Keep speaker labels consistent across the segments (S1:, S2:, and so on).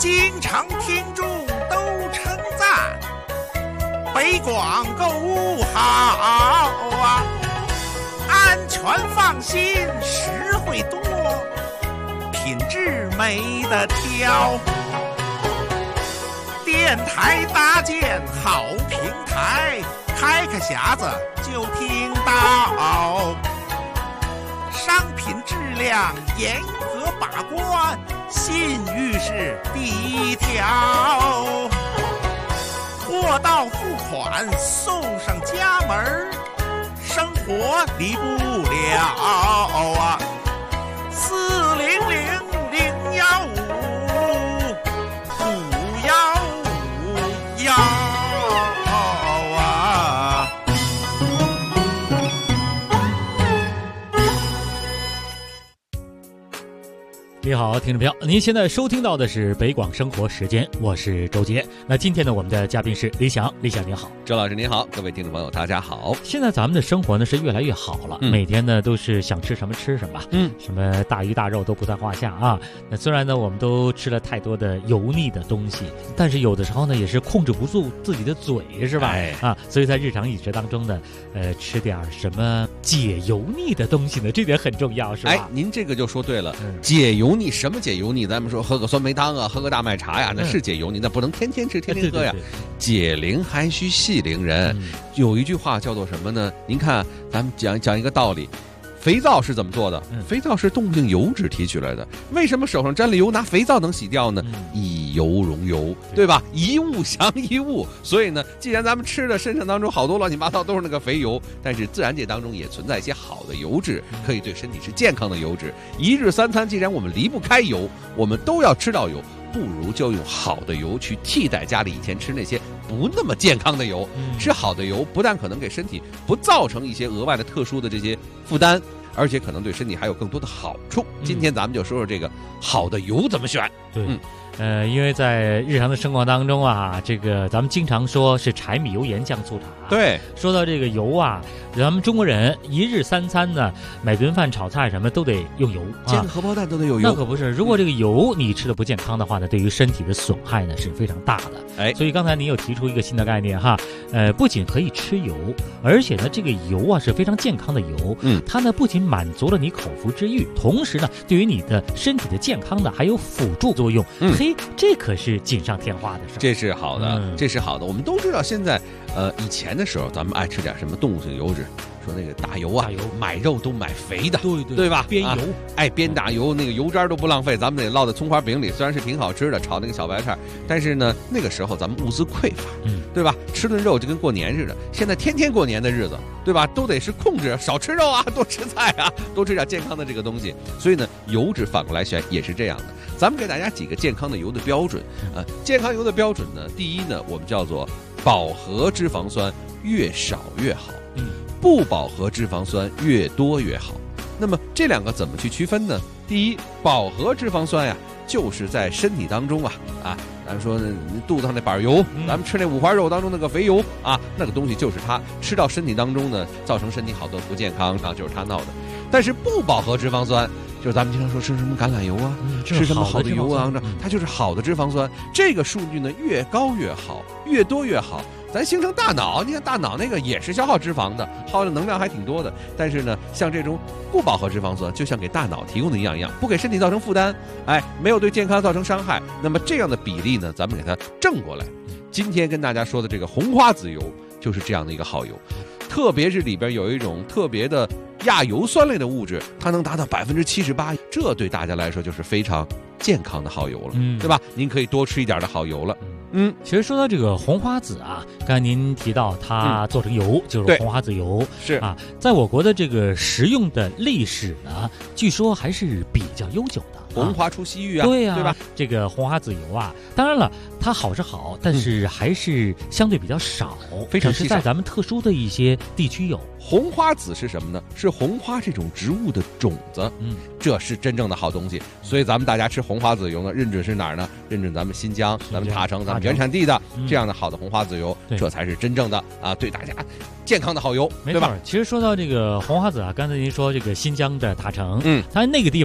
S1: 经常听众都称赞，北广购物好啊，安全放心，实惠多，品质没得挑。电台搭建好平台，开个匣子就听到，商品质量严格把关，信誉是第一条。货到付款送上家门，生活离不了啊！400-015-515啊！
S2: 你好，听众朋友，您现在收听到的是北广生活时间，我是周杰。那今天呢，我们的嘉宾是李想，李想您好。
S3: 周老师您好，各位听众朋友大家好。
S2: 现在咱们的生活呢是越来越好了，每天呢都是想吃什么吃什么，什么大鱼大肉都不在话下啊。那虽然呢我们都吃了太多的油腻的东西，但是有的时候呢也是控制不住自己的嘴，是吧？所以在日常饮食当中呢，吃点什么解油腻的东西呢，这点很重要，是吧？
S3: 您这个就说对了，解油腻什么解油腻？咱们说喝个酸梅汤啊，喝个大麦茶呀，那是解油腻，那不能天天吃天天喝呀。解铃还须系铃人，有一句话叫做什么呢？您看，咱们讲一个道理。肥皂是怎么做的？肥皂是动物性油脂提取来的。为什么手上沾了油拿肥皂能洗掉呢？以油溶油，对吧？一物降一物。所以呢，既然咱们吃的身上当中好多乱七八糟都是那个肥油，但是自然界当中也存在一些好的油脂，可以对身体是健康的油脂。一日三餐，既然我们离不开油，我们都要吃到油，不如就用好的油去替代家里以前吃那些不那么健康的油。吃好的油不但可能给身体不造成一些额外的特殊的这些负担，而且可能对身体还有更多的好处。今天咱们就说说这个好的油怎么选。
S2: 对，因为在日常的生活当中啊，这个咱们经常说是柴米油盐酱醋茶。
S3: 对，
S2: 说到这个油啊，咱们中国人一日三餐呢，买顿饭炒菜什么都得用油，
S3: 煎个荷包蛋都得有油。
S2: 那可不是，如果这个油你吃的不健康的话呢，对于身体的损害呢是非常大的。所以刚才您又提出一个新的概念哈，不仅可以吃油，而且呢这个油啊是非常健康的油，它呢不仅满足了你口腹之欲，同时呢对于你的身体的健康呢还有辅助作用。这可是锦上添花的事。
S3: 这是好的，这是好的。我们都知道现在以前的时候咱们爱吃点什么动物性油脂，说那个大油啊，买肉都买肥的，对吧？煸油，煸大油，那个油渣都不浪费，咱们得烙在葱花饼里，虽然是挺好吃的，炒那个小白菜，但是呢，那个时候咱们物资匮乏，对吧？吃顿肉就跟过年似的。现在天天过年的日子，对吧？都得是控制，少吃肉啊，多吃菜啊，多吃点健康的这个东西。所以呢，油脂反过来选也是这样的。咱们给大家几个健康的油的标准健康油的标准呢，第一呢，我们叫做饱和脂肪酸越少越好，不饱和脂肪酸越多越好。那么这两个怎么去区分呢？第一，饱和脂肪酸呀，就是在身体当中咱们说肚子上那板油，咱们吃那五花肉当中那个肥油那个东西就是它吃到身体当中呢，造成身体好多不健康就是它闹的。但是不饱和脂肪酸，就是咱们经常说吃什么橄榄油吃什么好的油它就是好的脂肪酸。这个数据呢越高越好，越多越好。咱形成大脑，你看大脑那个也是消耗脂肪的，耗的能量还挺多的。但是呢，像这种不饱和脂肪酸，就像给大脑提供的营养一样，不给身体造成负担，没有对健康造成伤害。那么这样的比例呢，咱们给它正过来。今天跟大家说的这个红花籽油就是这样的一个好油，特别是里边有一种特别的亚油酸类的物质，它能达到78%，这对大家来说就是非常健康的好油了，对吧？您可以多吃一点的好油了。
S2: 其实说到这个红花籽刚才您提到它做成油，就是红花籽油，
S3: 是
S2: 在我国的这个食用的历史呢，据说还是比较悠久的。
S3: 红花出西域
S2: 对
S3: 吧？
S2: 这个红花籽油当然了，它好是好，但是还是相对比较少，
S3: 非常稀少，
S2: 是在咱们特殊的一些地区有。
S3: 红花籽是什么呢？是红花这种植物的种子，这是真正的好东西。所以咱们大家吃红花籽油呢，认准是哪儿呢？认准咱们新疆、咱们塔城、咱们原产地的这样的好的红花籽油，这才是真正的对大家健康的好油，对吧？
S2: 其实说到这个红花籽刚才您说这个新疆的塔城，它那个地方呢，它的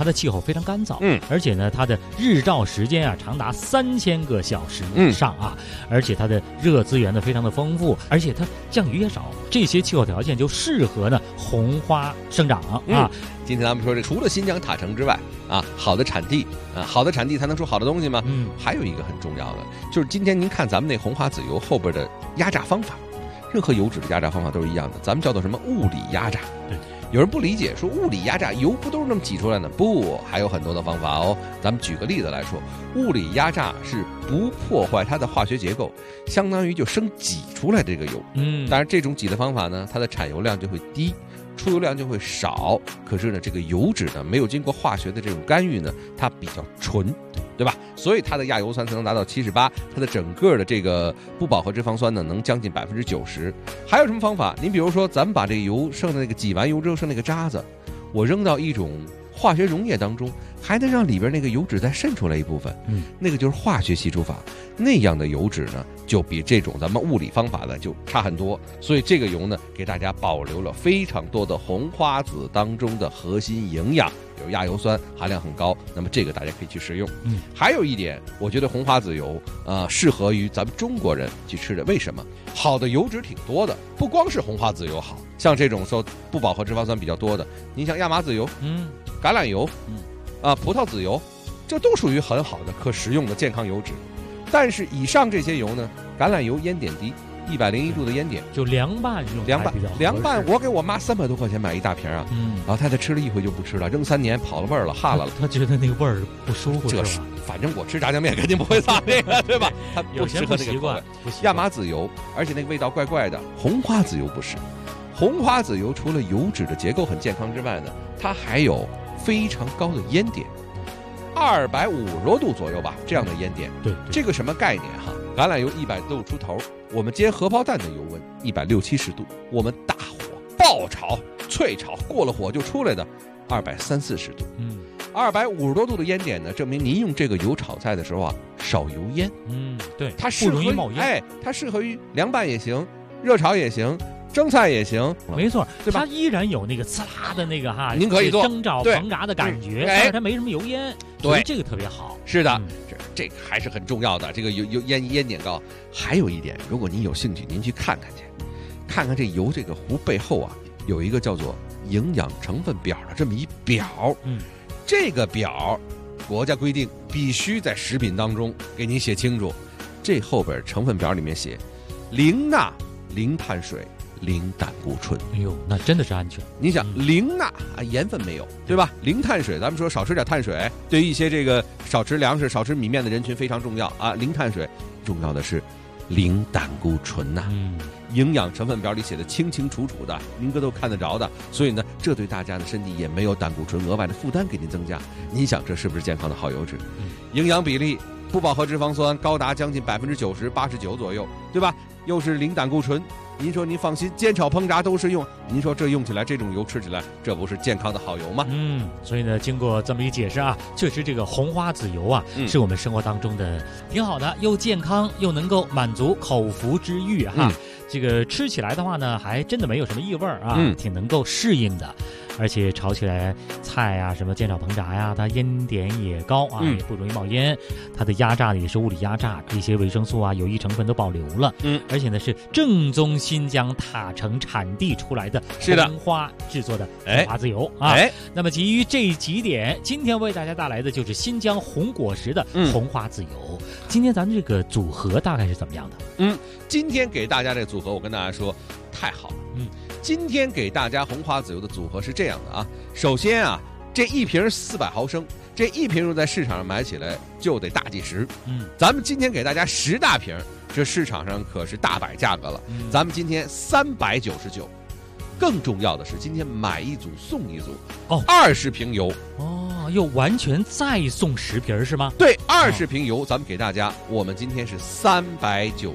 S2: 的气候非常干燥，而且呢，它的日照时间啊长达3000个小时以上啊，而且它的热资源呢非常的丰富，而且它降雨也少，这些气候条件就适合呢红花生长啊。
S3: 今天咱们说这除了新疆塔城之外啊，好的产地啊，好的产地才能出好的东西吗？还有一个很重要的，就是今天您看咱们那红花籽油后边的压榨方法，任何油脂的压榨方法都是一样的，咱们叫做什么物理压榨。对，有人不理解，说物理压榨油不都是那么挤出来的？不，还有很多的方法哦。咱们举个例子来说，物理压榨是不破坏它的化学结构，相当于就生挤出来这个油。当然这种挤的方法呢，它的产油量就会低，出油量就会少，可是呢，这个油脂呢，没有经过化学的这种干预呢，它比较纯，对吧？所以它的亚油酸才能达到78%，它的整个的这个不饱和脂肪酸呢，能将近90%。还有什么方法？您比如说，咱们把这个油剩的那个挤完油之后剩那个渣子，我扔到一种化学溶液当中，还能让里边那个油脂再渗出来一部分，那个就是化学析出法。那样的油脂呢，就比这种咱们物理方法呢就差很多。所以这个油呢，给大家保留了非常多的红花籽当中的核心营养，有亚油酸含量很高，那么这个大家可以去食用。还有一点，我觉得红花籽油适合于咱们中国人去吃的。为什么？好的油脂挺多的，不光是红花籽油好，像这种说不饱和脂肪酸比较多的，您像亚麻籽油，橄榄油，葡萄籽油，这都属于很好的可食用的健康油脂。但是以上这些油呢，橄榄油烟点低，101度的烟点，
S2: 就凉拌用
S3: 凉拌。我给我妈300多块钱买一大瓶啊，老太太吃了一回就不吃了，扔3年跑了味儿了，哈了。
S2: 她觉得那个味儿不舒服，
S3: 这是反正我吃炸酱面肯定不会撒这个，对吧？她
S2: 有些不习惯。
S3: 亚麻籽油，而且那个味道怪怪的。红花籽油不是，红花籽油除了油脂的结构很健康之外呢，它还有非常高的烟点。250多度左右吧，这样的烟点。对，这个什么概念哈？橄榄油100度出头，我们煎荷包蛋的油温160-170度，我们大火爆炒、脆炒，过了火就出来的230-240度。250多度的烟点呢，证明您用这个油炒菜的时候啊，少油烟。
S2: 对，
S3: 它不容易冒烟。它适合于凉拌也行，热炒也行。蒸菜也行，
S2: 没错，对吧？它依然有那个呲啦的那个
S3: 您可以做
S2: 蒸炒膨炸的感觉，但是它没什么油烟，所以这个特别好。
S3: 是的，这个还是很重要的。这个烟点高。还有一点，如果您有兴趣，您去看看去，看看这油这个壶背后啊，有一个叫做营养成分表的这么一表。这个表国家规定必须在食品当中给您写清楚。这后边成分表里面写零钠、零碳水、零胆固醇。
S2: 哎呦，那真的是安全。
S3: 你想零钠啊，盐分没有，对吧？零碳水，咱们说少吃点碳水，对于一些这个少吃粮食、少吃米面的人群非常重要啊。零碳水，重要的是零胆固醇呐。营养成分表里写的清清楚楚的，您哥都看得着的。所以呢，这对大家的身体也没有胆固醇额外的负担给您增加。您想这是不是健康的好油脂？营养比例不饱和脂肪酸高达将近90%、89%左右，对吧？又是零胆固醇。您说您放心，煎炒烹炸都是用。您说这用起来，这种油吃起来，这不是健康的好油吗？
S2: 所以呢，经过这么一解释啊，确实这个红花籽油啊，是我们生活当中的挺好的，又健康又能够满足口腹之欲哈。这个吃起来的话呢，还真的没有什么异味啊，挺能够适应的。而且炒起来菜啊，什么煎炒烹炸呀，它烟点也高啊，也不容易冒烟。它的压榨呢也是物理压榨，这些维生素啊、有益成分都保留了。而且呢是正宗新疆塔城产地出来的红花制作的红花籽油啊。那么基于这几点，今天为大家带来的就是新疆红果实的红花籽油。今天咱们这个组合大概是怎么样的？
S3: 今天给大家这个组合，我跟大家说，太好了。今天给大家红花籽油的组合是这样的啊。首先啊，这一瓶400毫升，这一瓶在市场上买起来就得大几十。咱们今天给大家10大瓶，这市场上可是大摆价格了。咱们今天399。更重要的是，今天买一组送一组，20瓶油
S2: 又完全再送10瓶是吗？
S3: 对，20瓶油，咱们给大家，我们今天是399，399，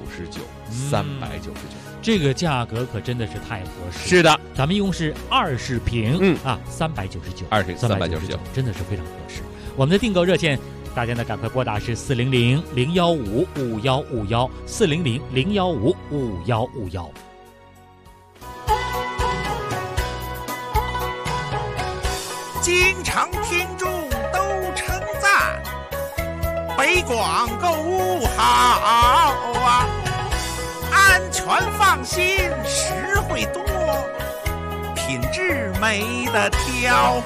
S2: 这个价格可真的是太合适。
S3: 是的，
S2: 咱们一共是20瓶，399，20 399，真的是非常合适。我们的订购热线，大家呢赶快拨打是400-015-5151，400-015-5151。
S1: 经常听众北广购物好啊，安全放心，实惠多，品质没得挑。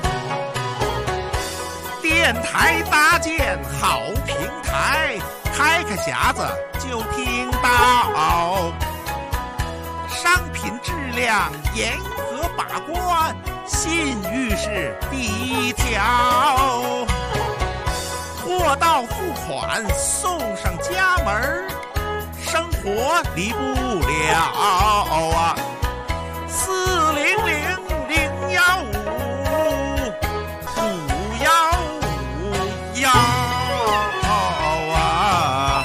S1: 电台搭建好平台，开个匣子就听到，商品质量严格把关，信誉是第一条。货到付款送上家门，生活离不了啊！400-015-515啊！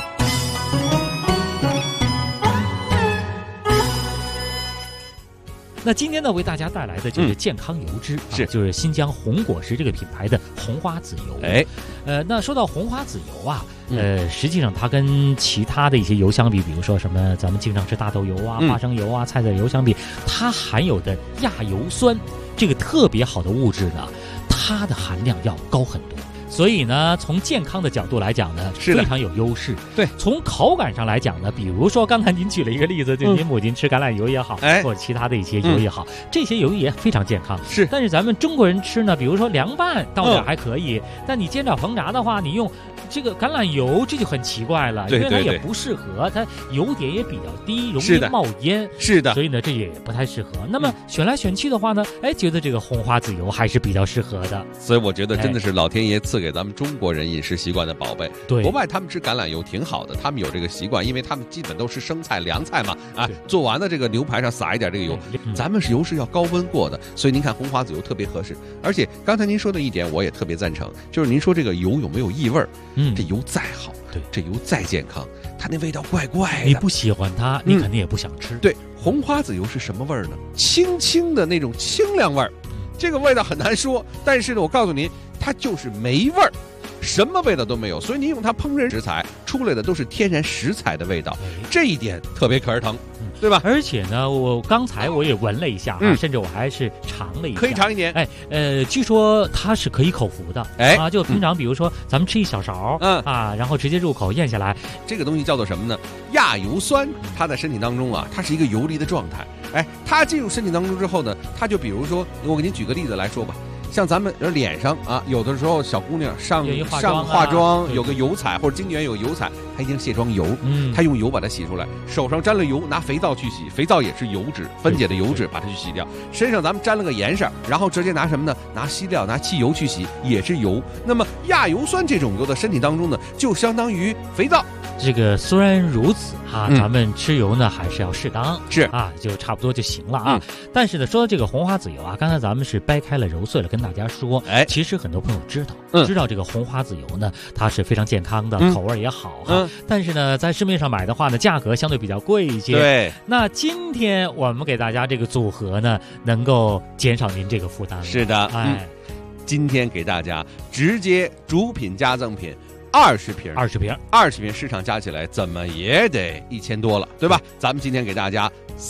S2: 那今天呢，为大家带来的就是健康油脂，就是新疆红果实这个品牌的红花籽油。那说到红花籽油啊，实际上它跟其他的一些油相比，比如说什么咱们经常吃大豆油啊、花生油啊、菜籽油相比，它含有的亚油酸这个特别好的物质呢，它的含量要高很多。所以呢，从健康的角度来讲呢，非常有优势。
S3: 对，
S2: 从口感上来讲呢，比如说刚才您举了一个例子，就您母亲吃橄榄油也好，或者其他的一些油也好，这些油也非常健康。
S3: 是，
S2: 但是咱们中国人吃呢，比如说凉拌倒点还可以，但你煎炒烹炸的话，你用这个橄榄油，这就很奇怪了，因为它也不适合，它油点也比较低，容易冒烟。
S3: 是的，
S2: 所以呢，这也不太适合。那么选来选去的话呢，觉得这个红花籽油还是比较适合的。
S3: 所以我觉得真的是老天爷赐给咱们中国人饮食习惯的宝贝。
S2: 对，
S3: 国外他们吃橄榄油挺好的，他们有这个习惯，因为他们基本都是生菜凉菜嘛，做完了这个牛排上撒一点这个油，咱们是油是要高温过的，所以您看红花籽油特别合适。而且刚才您说的一点我也特别赞成，就是您说这个油有没有异味？这油再好，这油再健康，它那味道怪怪的，
S2: 你不喜欢它，你肯定也不想吃。
S3: 对，红花籽油是什么味儿呢？轻轻的那种清凉味儿，这个味道很难说，但是呢，我告诉您，它就是没味儿，什么味道都没有。所以您用它烹饪食材出来的都是天然食材的味道，这一点特别可儿疼，对吧？
S2: 而且呢，我刚才我也闻了一下，甚至我还是尝了一下，
S3: 可以尝一点。
S2: 据说它是可以口服的，就平常比如说咱们吃一小勺，然后直接入口咽下来，
S3: 这个东西叫做什么呢？亚油酸，它在身体当中啊，它是一个游离的状态。它进入身体当中之后呢，它就比如说，我给您举个例子来说吧。像咱们脸上啊，有的时候小姑娘上化妆有个油彩，或者经纪人有油彩，她一定卸妆油，她用油把它洗出来，手上沾了油拿肥皂去洗，肥皂也是油脂分解的油脂，把它去洗掉。身上咱们沾了个盐色，然后直接拿什么呢？拿稀料拿汽油去洗，也是油。那么亚油酸这种油的身体当中呢，就相当于肥皂。
S2: 这个虽然如此咱们吃油呢还是要适当，就差不多就行了啊。但是呢，说到这个红花籽油刚才咱们是掰开了揉碎了跟大家说，其实很多朋友知道这个红花籽油呢，它是非常健康的，口味也好但是呢，在市面上买的话呢，价格相对比较贵一些。
S3: 对，
S2: 那今天我们给大家这个组合呢，能够减少您这个负担了。
S3: 是的，今天给大家直接主品加赠品。20瓶，市场加起来怎么也得1000多了，对吧？咱们今天给大家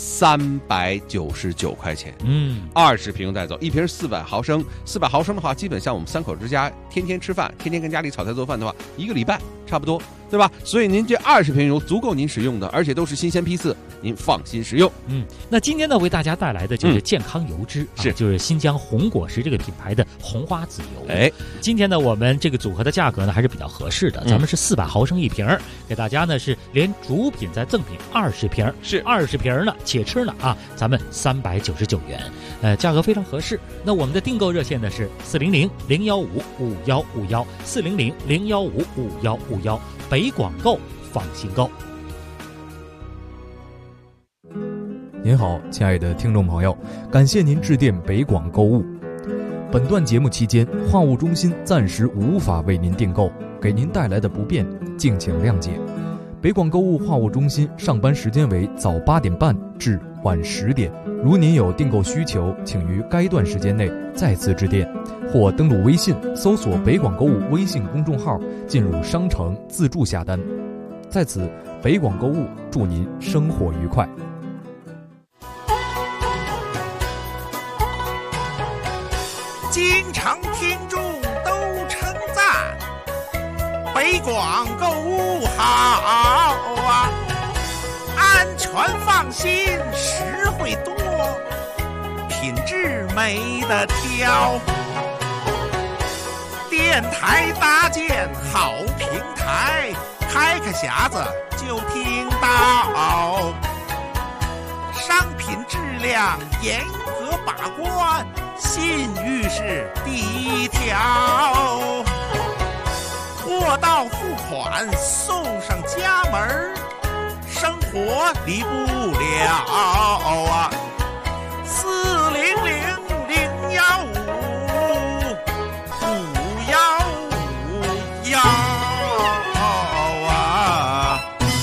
S3: 399块钱，20瓶带走，一瓶400毫升，400毫升的话，基本像我们3口之家天天吃饭，天天跟家里炒菜做饭的话，1个礼拜差不多，对吧？所以您这20瓶油足够您使用的，而且都是新鲜批次，您放心食用。
S2: 那今天呢，为大家带来的就是健康油脂，就是新疆红果实这个品牌的红花籽油。今天呢，我们这个组合的价格呢还是比较合适的，咱们是400毫升一瓶，给大家呢是连主品再赠品20瓶，是20瓶呢，且吃呢咱们399元，价格非常合适。那我们的订购热线呢是400-015-5151，400-015-5151，北广购放心购。
S4: 您好，亲爱的听众朋友，感谢您致电北广购物。本段节目期间，话务中心暂时无法为您订购，给您带来的不便，敬请谅解。北广购物话务中心上班时间为早8点半至晚10点。如您有订购需求，请于该段时间内再次致电，或登录微信搜索北广购物微信公众号，进入商城自助下单。在此，北广购物祝您生活愉快。
S1: 京城听众都称赞，北北广购物好啊，安全放心，实惠多，品质没得挑。电台搭建好平台，开个匣子就听到，商品质量严格把关，信誉是第一条。货到付款送上家门，生活离不了啊！400-015-515啊！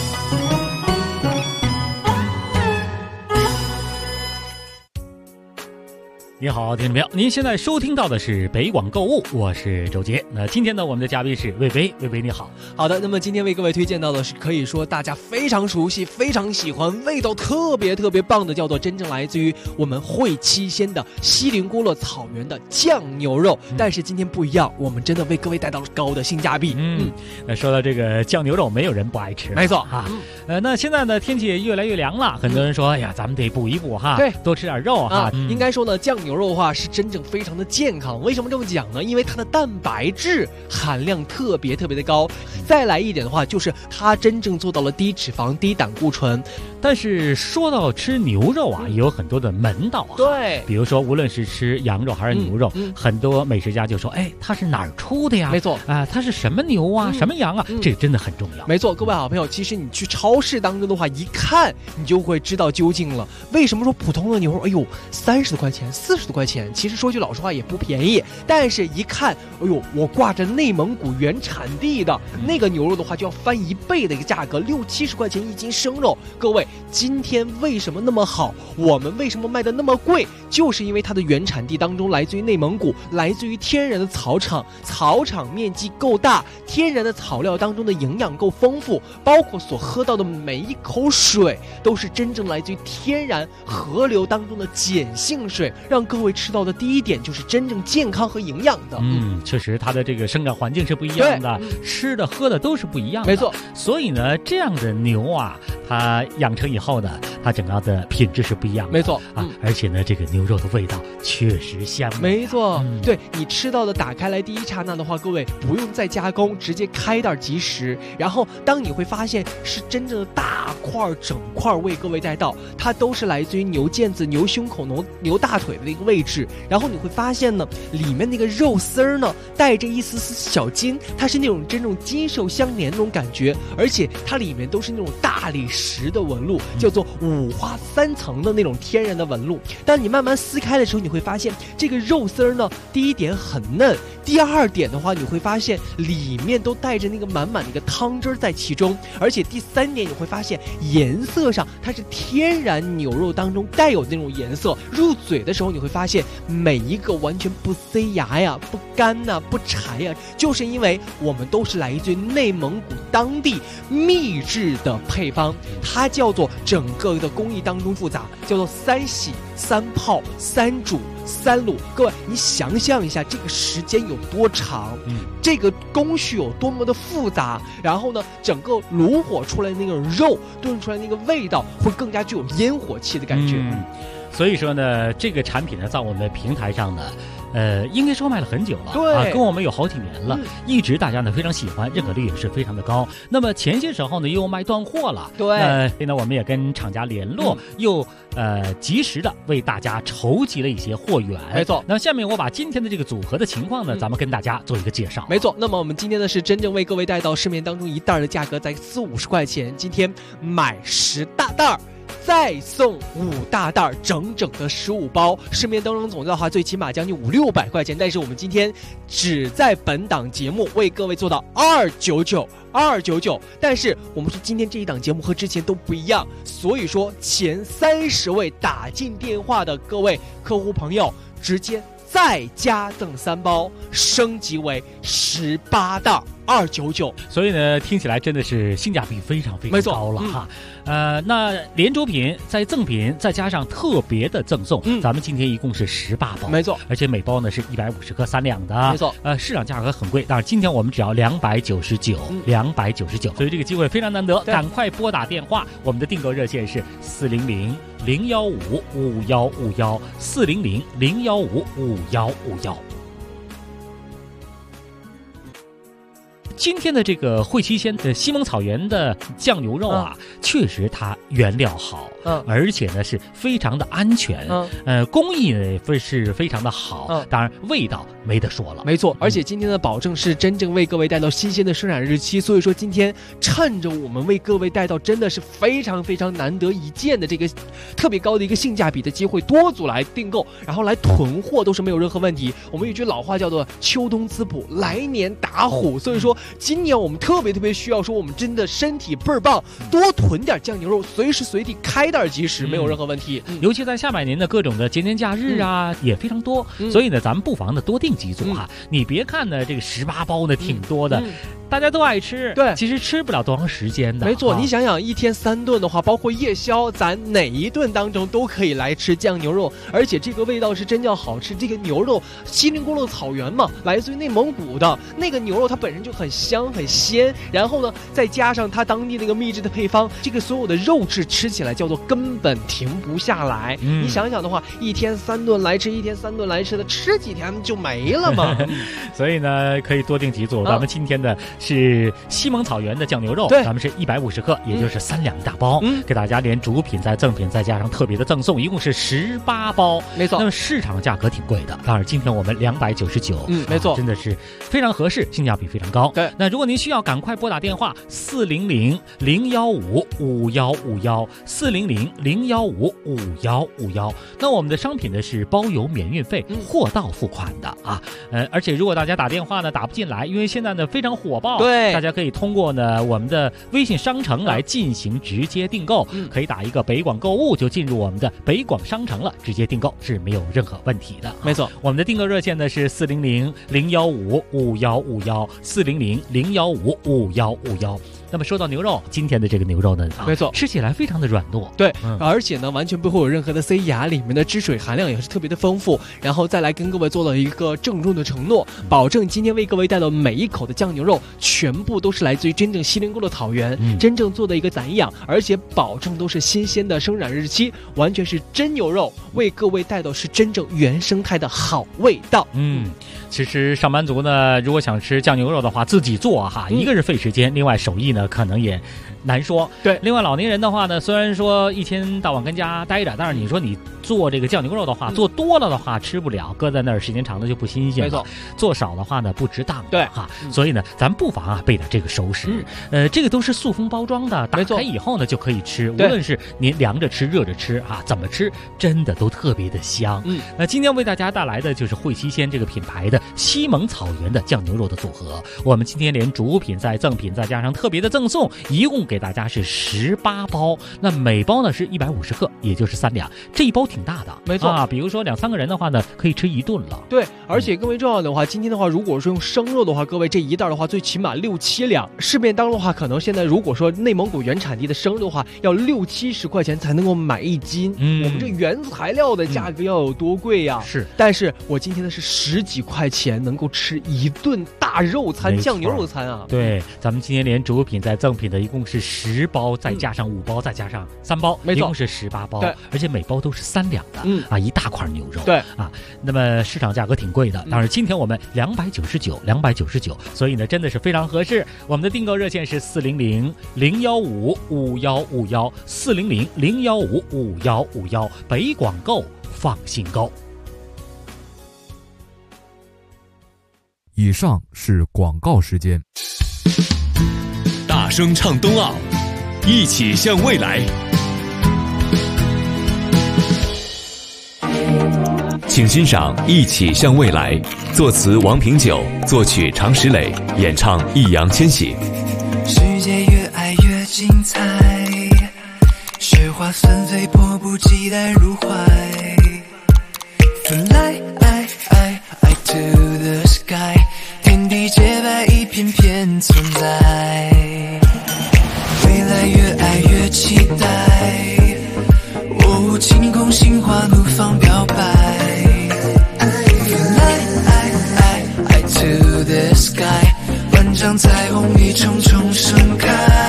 S2: 你好，听众朋友，您现在收听到的是北广购物，我是周杰。那今天呢，我们的嘉宾是魏巍，魏巍你好。
S5: 好的，那么今天为各位推荐到的是可以说大家非常熟悉、非常喜欢、味道特别棒的，叫做真正来自于我们会七仙的锡林郭勒草原的酱牛肉。但是今天不一样，我们真的为各位带到了高的性价比。
S2: 那说到这个酱牛肉，没有人不爱吃，
S5: 没错
S2: 啊。那现在呢，天气也越来越凉了，很多人说，哎呀，咱们得补一补哈，
S5: 对，
S2: 多吃点肉哈。
S5: 应该说呢，酱牛肉的话是真正非常的健康。为什么这么讲呢？因为它的蛋白质含量特别的高。再来一点的话，就是它真正做到了低脂肪、低胆固醇。
S2: 但是说到吃牛肉啊，也有很多的门道啊。
S5: 对，
S2: 比如说无论是吃羊肉还是牛肉，很多美食家就说，哎，它是哪儿出的呀？
S5: 没错
S2: 啊，它是什么牛啊，什么羊啊？这个真的很重要。
S5: 没错，各位好朋友，其实你去超市当中的话，一看你就会知道究竟了。为什么说普通的牛肉，哎呦，30多块钱、40多块钱，其实说句老实话也不便宜。但是一看，哎呦，我挂着内蒙古原产地的那个牛肉的话，就要翻1倍的一个价格，60-70块钱一斤生肉。各位，今天为什么那么好？我们为什么卖的那么贵？就是因为它的原产地当中来自于内蒙古，来自于天然的草场，草场面积够大，天然的草料当中的营养够丰富，包括所喝到的每一口水都是真正来自于天然河流当中的碱性水，让各位吃到的第一点就是真正健康和营养的。
S2: 确实它的这个生长环境是不一样的，吃的喝的都是不一样的。
S5: 没错，
S2: 所以呢，这样的牛啊，它养成以后呢，它整个的品质是不一样的。
S5: 没错
S2: 啊，而且呢，这个牛肉的味道确实香。
S5: 没错，对你吃到的打开来第一刹那的话，各位不用再加工，直接开袋即食。然后当你会发现是真正的大块整块为各位带到，它都是来自于牛腱子、牛胸口、牛大腿的一个位置。然后你会发现呢，里面那个肉丝儿呢，带着一丝丝小筋，它是那种真正筋瘦相连那种感觉，而且它里面都是那种大理石的纹路，叫做五花3层的那种天然的纹路。当你慢慢撕开的时候，你会发现这个肉丝儿呢，第一点很嫩，第二点的话，你会发现里面都带着那个满满的一个汤汁在其中，而且第3点你会发现颜色上它是天然牛肉当中带有那种颜色，入嘴的时候你会发现每一个完全不塞牙呀、不干呐、不柴呀，就是因为我们都是来自于内蒙古当地秘制的配方，它叫做整个的工艺当中复杂，叫做3洗、3泡、3煮、3卤。各位，你想象一下这个时间有多长，这个工序有多么的复杂，然后呢，整个炉火出来的那个肉炖出来那个味道会更加具有烟火气的感觉。
S2: 所以说呢，这个产品呢，在我们的平台上呢，应该说卖了很久了，
S5: 对，
S2: 跟我们有好几年了，一直大家呢非常喜欢，认可率也是非常的高。那么前些时候呢又卖断货了，
S5: 对，
S2: 所以呢我们也跟厂家联络，又及时的为大家筹集了一些货源。
S5: 没错。
S2: 那下面我把今天的这个组合的情况呢，咱们跟大家做一个介绍。
S5: 没错。那么我们今天呢是真正为各位带到市面当中一袋的价格在40-50块钱，今天买10大袋。再送5大袋，整整的15包，市面当中总的话最起码将近500-600块钱，但是我们今天只在本档节目为各位做到299，但是我们说今天这一档节目和之前都不一样，所以说前30位打进电话的各位客户朋友直接再加赠3包，升级为18袋299。
S2: 所以呢，听起来真的是性价比非常非常高了哈。那连主品再赠品再加上特别的赠送，咱们今天一共是18包，
S5: 没错，
S2: 而且每包呢是150克3两的，
S5: 没错。
S2: 市场价格很贵，但是今天我们只要299，299，所以这个机会非常难得，赶快拨打电话，我们的订购热线是400-015-5151，400-015-5151。今天的这个汇七鲜的西蒙草原的酱牛肉啊，确实它原料好，而且呢是非常的安全，工艺呢是非常的好，当然味道没得说了。
S5: 没错，而且今天的保证是真正为各位带到新鲜的生产日期，所以说今天趁着我们为各位带到真的是非常非常难得一见的这个特别高的一个性价比的机会，多组来订购，然后来囤货都是没有任何问题。我们有一句老话叫做秋冬滋补，来年打虎，所以说今年我们特别需要说我们真的身体倍儿棒，多囤点酱牛肉，随时随地开袋即食，没有任何问题。
S2: 尤其在下半年的各种的节年假日啊，也非常多，所以呢咱们不妨呢多订几组哈。你别看呢这个18包呢挺多的，大家都爱吃，
S5: 对，
S2: 其实吃不了多长时间的。
S5: 没错，你想想一天3顿的话，包括夜宵，咱哪一顿当中都可以来吃酱牛肉，而且这个味道是真叫好吃。这个牛肉锡林郭勒草原嘛，来自于内蒙古的那个牛肉，它本身就很香很鲜，然后呢再加上它当地那个秘制的配方，这个所有的肉质吃起来叫做根本停不下来。你想想的话，一天3顿来吃，一天3顿来吃的，吃几天就没了嘛。
S2: 所以呢可以多订几组。咱们今天的是西蒙草原的酱牛肉，咱们是150克，也就是3两大包，给大家连主品再赠品再加上特别的赠送，一共是18包。
S5: 没错，
S2: 那么市场价格挺贵的，当然今天我们299，
S5: 没错，
S2: 真的是非常合适，性价比非常高。
S5: 对，
S2: 那如果您需要，赶快拨打电话400-015-5151，400-015-5151。那我们的商品呢是包邮免运费，货到付款的啊。而且如果大家打电话呢打不进来，因为现在呢非常火爆，
S5: 对，
S2: 大家可以通过呢我们的微信商城来进行直接订购，可以打一个北广购物就进入我们的北广商城了，直接订购是没有任何问题的。
S5: 没错，
S2: 我们的订购热线呢是400-015-5151，400-015-5151。那么说到牛肉，今天的这个牛肉呢，
S5: 没错，
S2: 吃起来非常的软糯，
S5: 对，而且呢完全不会有任何的塞牙，里面的汁水含量也是特别的丰富。然后再来跟各位做了一个郑重的承诺，保证今天为各位带到每一口的酱牛肉全部都是来自于真正锡林郭勒草原，真正做的一个散养，而且保证都是新鲜的生产日期，完全是真牛肉，为各位带到是真正原生态的好味道。
S2: 其实上班族呢，如果想吃酱牛肉的话，自己做哈，一个是费时间，另外手艺呢可能也难说。
S5: 对，
S2: 另外老年人的话呢，虽然说一天到晚跟家待着，但是你说你做这个酱牛肉的话，做多了的话吃不了，搁在那儿时间长了就不新鲜了。
S5: 没错，
S2: 做少的话呢不值当。
S5: 对
S2: 哈，所以呢咱不妨备点这个熟食。这个都是塑封包装的，打开以后呢就可以吃，无论是您凉着吃、热着吃怎么吃真的都特别的香。今天为大家带来的就是汇七鲜这个品牌的西蒙草原的酱牛肉的组合。我们今天连主品再赠品再加上特别的赠送，一共给大家是18包。那每包呢是150克，也就是3两，这一包挺大的。
S5: 没错
S2: 比如说2-3个人的话呢，可以吃一顿了。
S5: 对，而且更为重要的话，今天的话，如果说用生肉的话，各位这一袋的话，最起码6-7两。市面当中的话，可能现在如果说内蒙古原产地的生肉的话，要60-70块钱才能够买1斤。我们这原材料的价格要有多贵呀？
S2: 是，
S5: 但是我今天的是10几块钱能够吃一顿大肉餐，酱牛肉餐啊。
S2: 对，咱们今天连主品再赠品的一共是10包，再加上5包，再加上3包，
S5: 没错，
S2: 一共是18包。
S5: 对，
S2: 而且每包都是3两的，一大块牛肉。
S5: 对
S2: 那么市场价格挺贵的，当然今天我们299，所以呢真的是非常合适。我们的订购热线是400-015-5151，400-015-5151，北广购放心购。
S4: 以上是广告时间。
S6: 大声唱冬奥，一起向未来。请欣赏《一起向未来》，作词王平久，作曲常石磊，演唱易烊千玺。
S7: 世界越爱越精彩，雪花纷飞，迫不及待入怀。春来爱爱一片片存在，未来越爱越期待，晴空心花怒放表白 Fly to the sky， 万丈彩虹一重重盛开，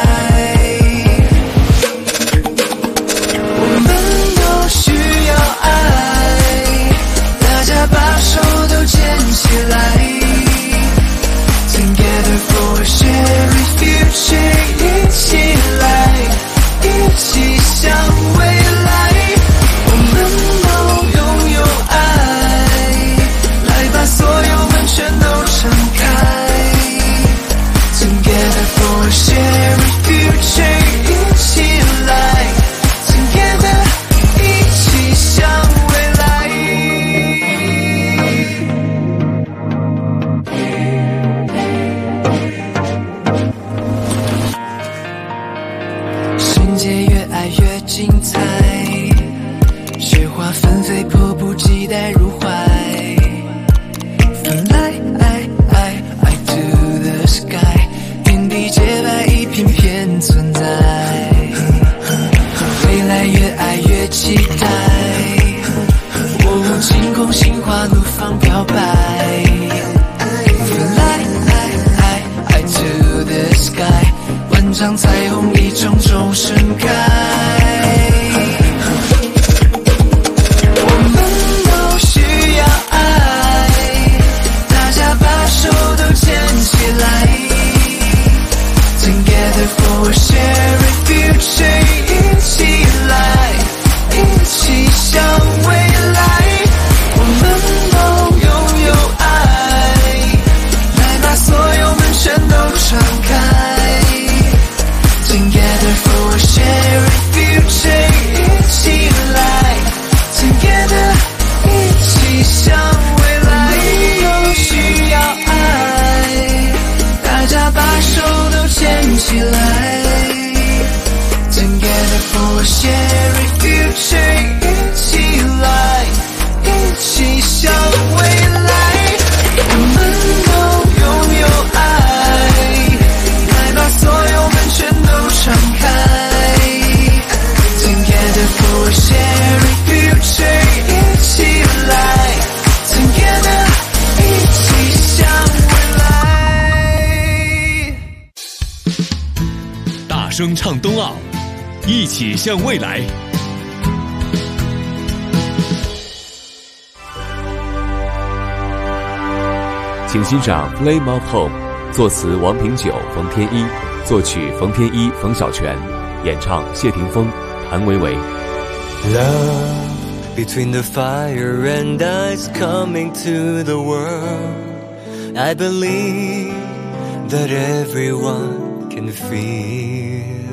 S7: 我们都需要爱，大家把手都牵起来， Together for a shared future， 一起来，一起向未来，我们都拥有爱，来把所有门全都敞开， Together for a shared future， 一起来 Together， 一起向未来。世界越爱越精彩，雪花纷飞，迫不及待入怀。Fly to the sky， 天地洁白，一片片存在。未来越爱越期待，晴空心花怒放表白。Fly to the sky， 万丈彩虹一重重盛开。Together for a shared future， 一起来，一起向未来，我们都拥有爱，来把所有门全都敞开。Together for a shared future， 一起来 Together， 一起向未来，都需要爱，大家把手都牵起来 Together for a shared future， 一起来，一起向未来，我们都拥有爱，来把所有门全都敞开 Together for a shared future， 一起来 Together， 一起向未来。
S6: 大声唱冬奥，一起向未来。请欣赏《Flame of Hope》，作词王平久、冯天一，作曲冯天一、冯小泉，演唱谢霆锋、谭维维。
S8: Love between the fire and ice coming to the world. I believe that everyone can feel.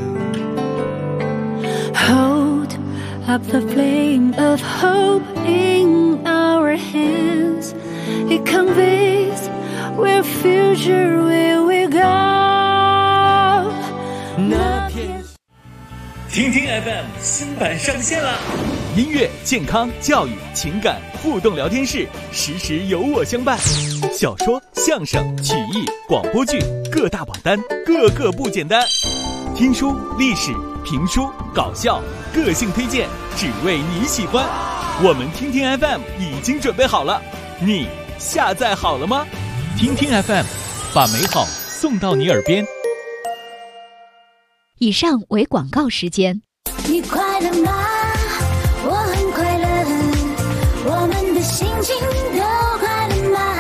S9: Hold up the flame of hope in our hands. It conveys where future will we go.
S10: 听听 FM 新版上线啦！
S11: 音乐、健康、教育、情感互动聊天室，时时有我相伴。小说、相声、曲艺、广播剧，各大榜单，个个不简单。听书、历史、评书、搞笑，个性推荐，只为你喜欢。我们听听 FM 已经准备好了，你下载好了吗？听听 FM， 把美好送到你耳边。
S12: 以上为广告时间。
S9: 你快乐吗？我很快乐，我们的心情都快乐吗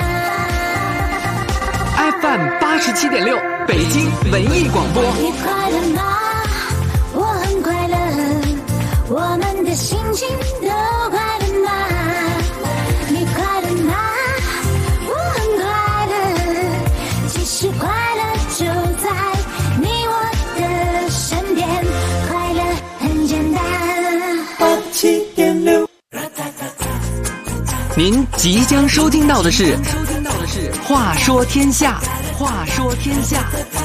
S5: ？FM 87.6，北京文艺广播。
S9: 你快乐吗？我很快乐，我们的心情都快乐吗？你快乐吗？我很快乐，其实快乐就在你我的身边，快乐很简单。87.6，
S5: 您即将收听到的是《话说天下》，话说天下。